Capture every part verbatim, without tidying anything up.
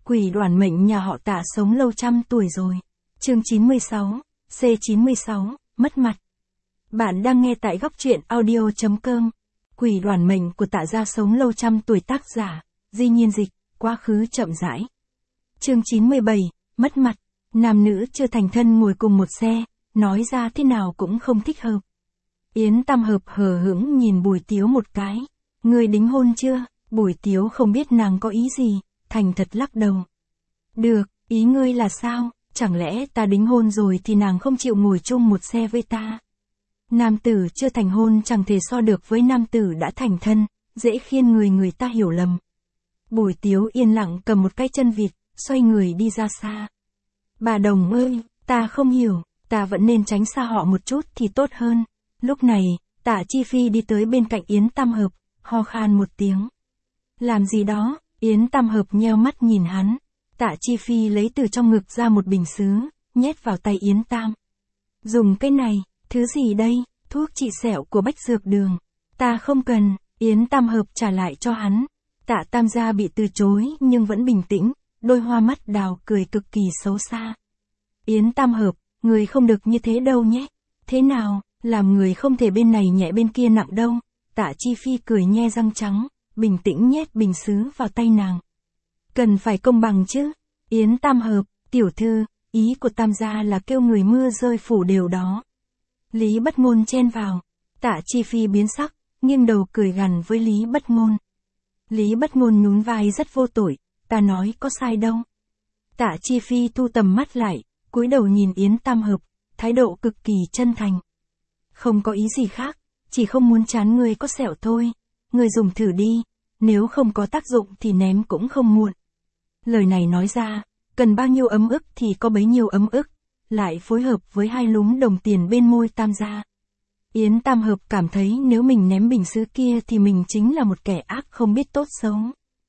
Quỷ đoản mệnh nhà họ Tạ sống lâu trăm tuổi rồi. Chương chín mươi sáu, C chín mươi sáu, mất mặt. Bạn đang nghe tại góc truyện audio chấm com. Quỷ đoản mệnh của Tạ gia sống lâu trăm tuổi, tác giả Di Nhiên Dịch, quá khứ chậm rãi. Chương chín mươi bảy, mất mặt. Nam nữ chưa thành thân ngồi cùng một xe, nói ra thế nào cũng không thích hợp. Yến Tam Hợp hờ hững nhìn Bùi Tiếu một cái. Ngươi đính hôn chưa? Bùi Tiếu không biết nàng có ý gì, thành thật lắc đầu. Được, ý ngươi là sao? Chẳng lẽ ta đính hôn rồi thì nàng không chịu ngồi chung một xe với ta? Nam tử chưa thành hôn chẳng thể so được với nam tử đã thành thân, dễ khiến người người ta hiểu lầm. Bùi Tiếu yên lặng cầm một cái chân vịt, xoay người đi ra xa. Bà Đồng ơi, ta không hiểu, ta vẫn nên tránh xa họ một chút thì tốt hơn. Lúc này, Tạ Chi Phi đi tới bên cạnh Yến Tam Hợp, ho khan một tiếng. Làm gì đó? Yến Tam Hợp nheo mắt nhìn hắn. Tạ Chi Phi lấy từ trong ngực ra một bình sứ, nhét vào tay Yến Tam. Dùng cái này, thứ gì đây? Thuốc trị sẹo của Bách Dược Đường. Ta không cần, Yến Tam Hợp trả lại cho hắn. Tạ Tam gia bị từ chối nhưng vẫn bình tĩnh, đôi hoa mắt đào cười cực kỳ xấu xa. Yến Tam Hợp, người không được như thế đâu nhé. Thế nào, làm người không thể bên này nhẹ bên kia nặng đâu. Tạ Chi Phi cười nhe răng trắng, bình tĩnh nhét bình sứ vào tay nàng. Cần phải công bằng chứ. Yến Tam Hợp, tiểu thư, ý của Tam gia là kêu người mưa rơi phủ đều đó. Lý Bất Ngôn chen vào. Tạ Chi Phi biến sắc, nghiêng đầu cười gằn với Lý Bất Ngôn. Lý Bất Ngôn nhún vai rất vô tội, ta nói có sai đâu. Tạ Chi Phi thu tầm mắt lại, cúi đầu nhìn Yến Tam Hợp, thái độ cực kỳ chân thành. Không có ý gì khác, chỉ không muốn chán người có sẹo thôi. Người dùng thử đi, nếu không có tác dụng thì ném cũng không muộn. Lời này nói ra, cần bao nhiêu ấm ức thì có bấy nhiêu ấm ức, lại phối hợp với hai lúm đồng tiền bên môi Tam gia. Yến Tam Hợp cảm thấy nếu mình ném bình sứ kia thì mình chính là một kẻ ác không biết tốt xấu.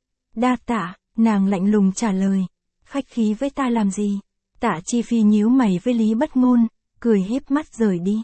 Đa tạ, nàng lạnh lùng trả lời. Khách khí với ta làm gì? Tạ Chi Phi nhíu mày với Lý Bất Ngôn, cười híp mắt rời đi.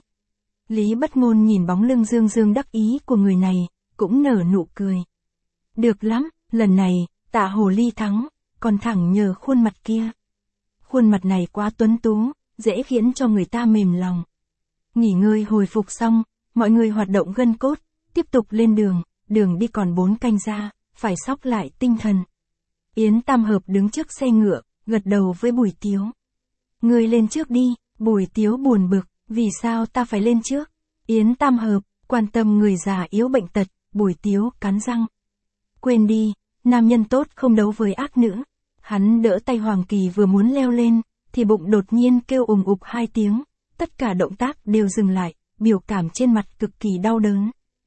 Lý Bất Ngôn nhìn bóng lưng dương dương đắc ý của người này, cũng nở nụ cười. Được lắm, lần này, Tạ Hồ Ly thắng, còn thẳng nhờ khuôn mặt kia. Khuôn mặt này quá tuấn tú, dễ khiến cho người ta mềm lòng. Nghỉ ngơi hồi phục xong, mọi người hoạt động gân cốt, tiếp tục lên đường, đường đi còn bốn canh ra, phải xóc lại tinh thần. Yến Tam Hợp đứng trước xe ngựa, gật đầu với Bùi Tiếu. Ngươi lên trước đi. Bùi Tiếu buồn bực, vì sao ta phải lên trước? Yến Tam Hợp, quan tâm người già yếu bệnh tật, Bùi Tiếu cắn răng. Quên đi, nam nhân tốt không đấu với ác nữ. Hắn đỡ tay Hoàng Kỳ vừa muốn leo lên, thì bụng đột nhiên kêu ùng ục hai tiếng, tất cả động tác đều dừng lại, biểu cảm trên mặt cực kỳ đau đớn.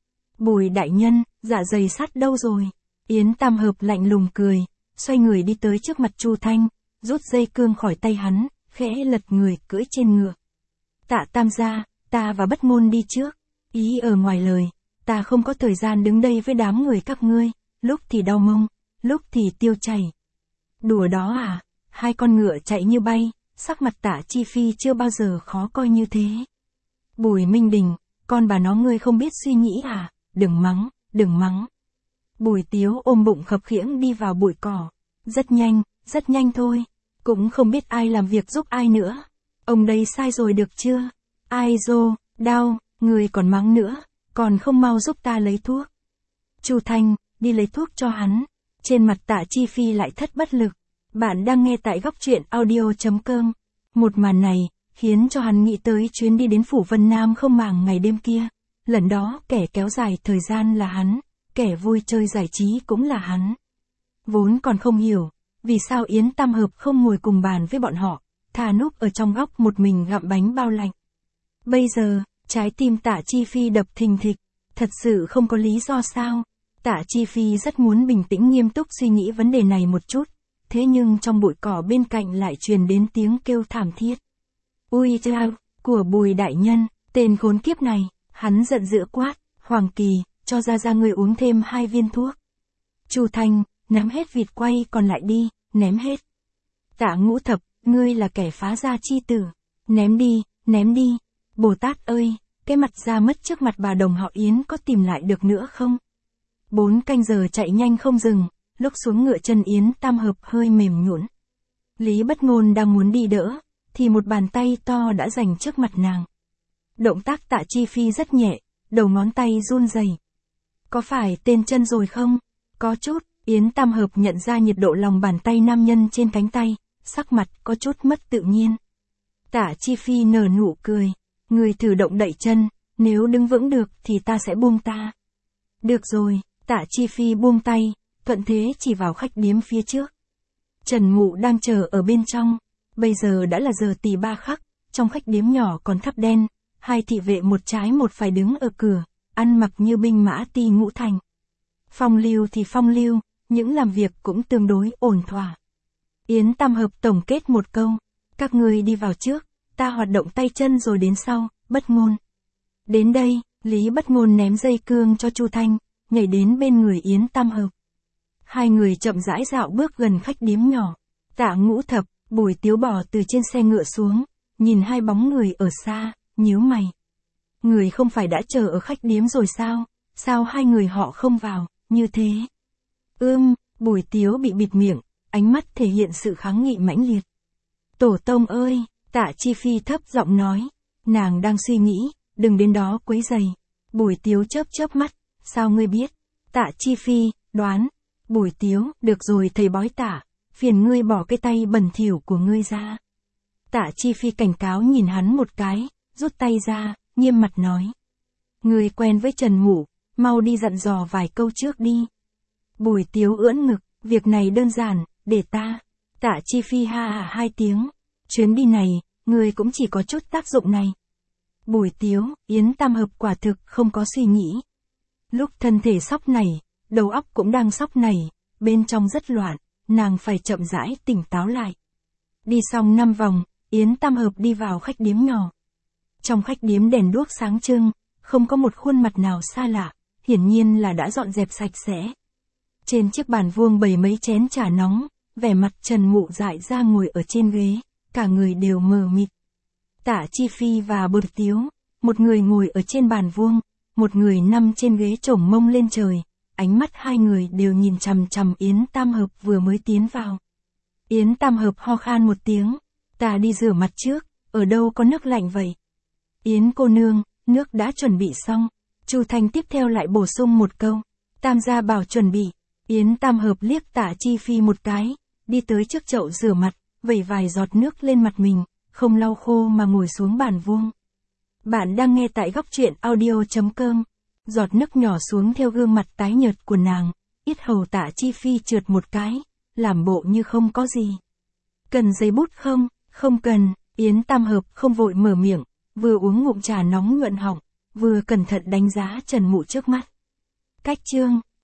Bùi đại nhân, dạ dày sắt đâu rồi? Yến Tam Hợp lạnh lùng cười, xoay người đi tới trước mặt Chu Thanh, rút dây cương khỏi tay hắn, khẽ lật người cưỡi trên ngựa. Tạ Tam gia, ta và Bất Ngôn đi trước. Ý ở ngoài lời, ta không có thời gian đứng đây với đám người các ngươi, lúc thì đau mông, lúc thì tiêu chảy. Đùa đó à? Hai con ngựa chạy như bay, sắc mặt Tạ Chi Phi chưa bao giờ khó coi như thế. Bùi Minh Đình, con bà nó ngươi không biết suy nghĩ à? Đừng mắng, đừng mắng. Bùi Tiếu ôm bụng khập khiễng đi vào bụi cỏ. Rất nhanh, rất nhanh thôi. Cũng không biết ai làm việc giúp ai nữa. Ông đây sai rồi được chưa? Ai dô, đau, người còn mắng nữa, còn không mau giúp ta lấy thuốc. Chu Thanh, đi lấy thuốc cho hắn. Trên mặt Tạ Chi Phi lại thất bất lực. Bạn đang nghe tại góc truyện audio chấm com. Một màn này, khiến cho hắn nghĩ tới chuyến đi đến Phủ Vân Nam không màng ngày đêm kia. Lần đó kẻ kéo dài thời gian là hắn, kẻ vui chơi giải trí cũng là hắn. Vốn còn không hiểu, vì sao Yến Tam Hợp không ngồi cùng bàn với bọn họ, thà núp ở trong góc một mình gặm bánh bao lạnh. Bây giờ, trái tim Tạ Chi Phi đập thình thịch, thật sự không có lý do sao. Tạ Chi Phi rất muốn bình tĩnh nghiêm túc suy nghĩ vấn đề này một chút, thế nhưng trong bụi cỏ bên cạnh lại truyền đến tiếng kêu thảm thiết. Ui chao, của Bùi đại nhân, tên khốn kiếp này, hắn giận dữ quát, Hoàng Kỳ, cho ra ra người uống thêm hai viên thuốc. Chu Thanh, ném hết vịt quay còn lại đi, ném hết. Tạ Ngũ Thập, ngươi là kẻ phá gia chi tử, ném đi, ném đi. Bồ Tát ơi, cái mặt ra mất trước mặt bà Đồng họ Yến có tìm lại được nữa không? Bốn canh giờ chạy nhanh không dừng, lúc xuống ngựa chân Yến Tam Hợp hơi mềm nhũn. Lý Bất Ngôn đang muốn đi đỡ, thì một bàn tay to đã giành trước mặt nàng. Động tác Tạ Chi Phi rất nhẹ, đầu ngón tay run rẩy. Có phải tên chân rồi không? Có chút, Yến Tam Hợp nhận ra nhiệt độ lòng bàn tay nam nhân trên cánh tay, sắc mặt có chút mất tự nhiên. Tạ Chi Phi nở nụ cười, người thử động đậy chân, nếu đứng vững được thì ta sẽ buông ta. Được rồi, Tạ Chi Phi buông tay, thuận thế chỉ vào khách điếm phía trước. Trần Mụ đang chờ ở bên trong, bây giờ đã là giờ tì ba khắc, trong khách điếm nhỏ còn thắp đen, hai thị vệ một trái một phải đứng ở cửa, ăn mặc như binh mã ti ngũ thành. Phong lưu thì phong lưu, những làm việc cũng tương đối ổn thỏa. Yến Tam Hợp tổng kết một câu, các người đi vào trước, ta hoạt động tay chân rồi đến sau. Bất Ngôn. Đến đây, Lý Bất Ngôn ném dây cương cho Chu Thanh, nhảy đến bên người Yến Tam Hợp. Hai người chậm rãi dạo bước gần khách điếm nhỏ. Tạ Ngũ Thập, Bùi Tiếu bò từ trên xe ngựa xuống, nhìn hai bóng người ở xa, nhíu mày. Người không phải đã chờ ở khách điếm rồi sao? Sao hai người họ không vào, như thế? Ưm, Bùi Tiếu bị bịt miệng, ánh mắt thể hiện sự kháng nghị mãnh liệt. Tổ tông ơi, Tạ Chi Phi thấp giọng nói. Nàng đang suy nghĩ, đừng đến đó quấy rầy. Bùi Tiếu chớp chớp mắt, sao ngươi biết? Tạ Chi Phi, đoán. Bùi Tiếu, được rồi thầy bói Tạ, phiền ngươi bỏ cái tay bẩn thỉu của ngươi ra. Tạ Chi Phi cảnh cáo nhìn hắn một cái, rút tay ra, nghiêm mặt nói. Ngươi quen với Trần Mụ, mau đi dặn dò vài câu trước đi. Bùi Tiếu ưỡn ngực, việc này đơn giản, để ta. Tạ Chi Phi ha hả hai tiếng. Chuyến đi này, ngươi cũng chỉ có chút tác dụng này. Bùi Tiếu, Yến Tam Hợp quả thực không có suy nghĩ. Lúc thân thể sóc nảy, đầu óc cũng đang sóc nảy, bên trong rất loạn, nàng phải chậm rãi tỉnh táo lại. Đi xong năm vòng, Yến Tam Hợp đi vào khách điếm nhỏ. Trong khách điếm đèn đuốc sáng trưng, không có một khuôn mặt nào xa lạ, hiển nhiên là đã dọn dẹp sạch sẽ. Trên chiếc bàn vuông bày mấy chén trà nóng, vẻ mặt Trần Mụ dại ra ngồi ở trên ghế, cả người đều mờ mịt. Tạ Chi Phi và Bùi Tiếu, một người ngồi ở trên bàn vuông, một người nằm trên ghế chổng mông lên trời, ánh mắt hai người đều nhìn chằm chằm Yến Tam Hợp vừa mới tiến vào. Yến Tam Hợp ho khan một tiếng, ta đi rửa mặt trước, ở đâu có nước lạnh vậy? Yến cô nương, nước đã chuẩn bị xong. Chu Thanh tiếp theo lại bổ sung một câu, Tam gia bảo chuẩn bị. Yến Tam Hợp liếc Tạ Chi Phi một cái, đi tới trước chậu rửa mặt, vẩy vài giọt nước lên mặt mình, không lau khô mà ngồi xuống bàn vuông. Bạn đang nghe tại góc truyện audio chấm com. Giọt nước nhỏ xuống theo gương mặt tái nhợt của nàng, yết hầu Tạ Chi Phi trượt một cái, làm bộ như không có gì. Cần giấy bút không? Không cần. Yến Tam Hợp không vội mở miệng, vừa uống ngụm trà nóng nhuận họng, vừa cẩn thận đánh giá Trần Mụ trước mắt. Cách chương,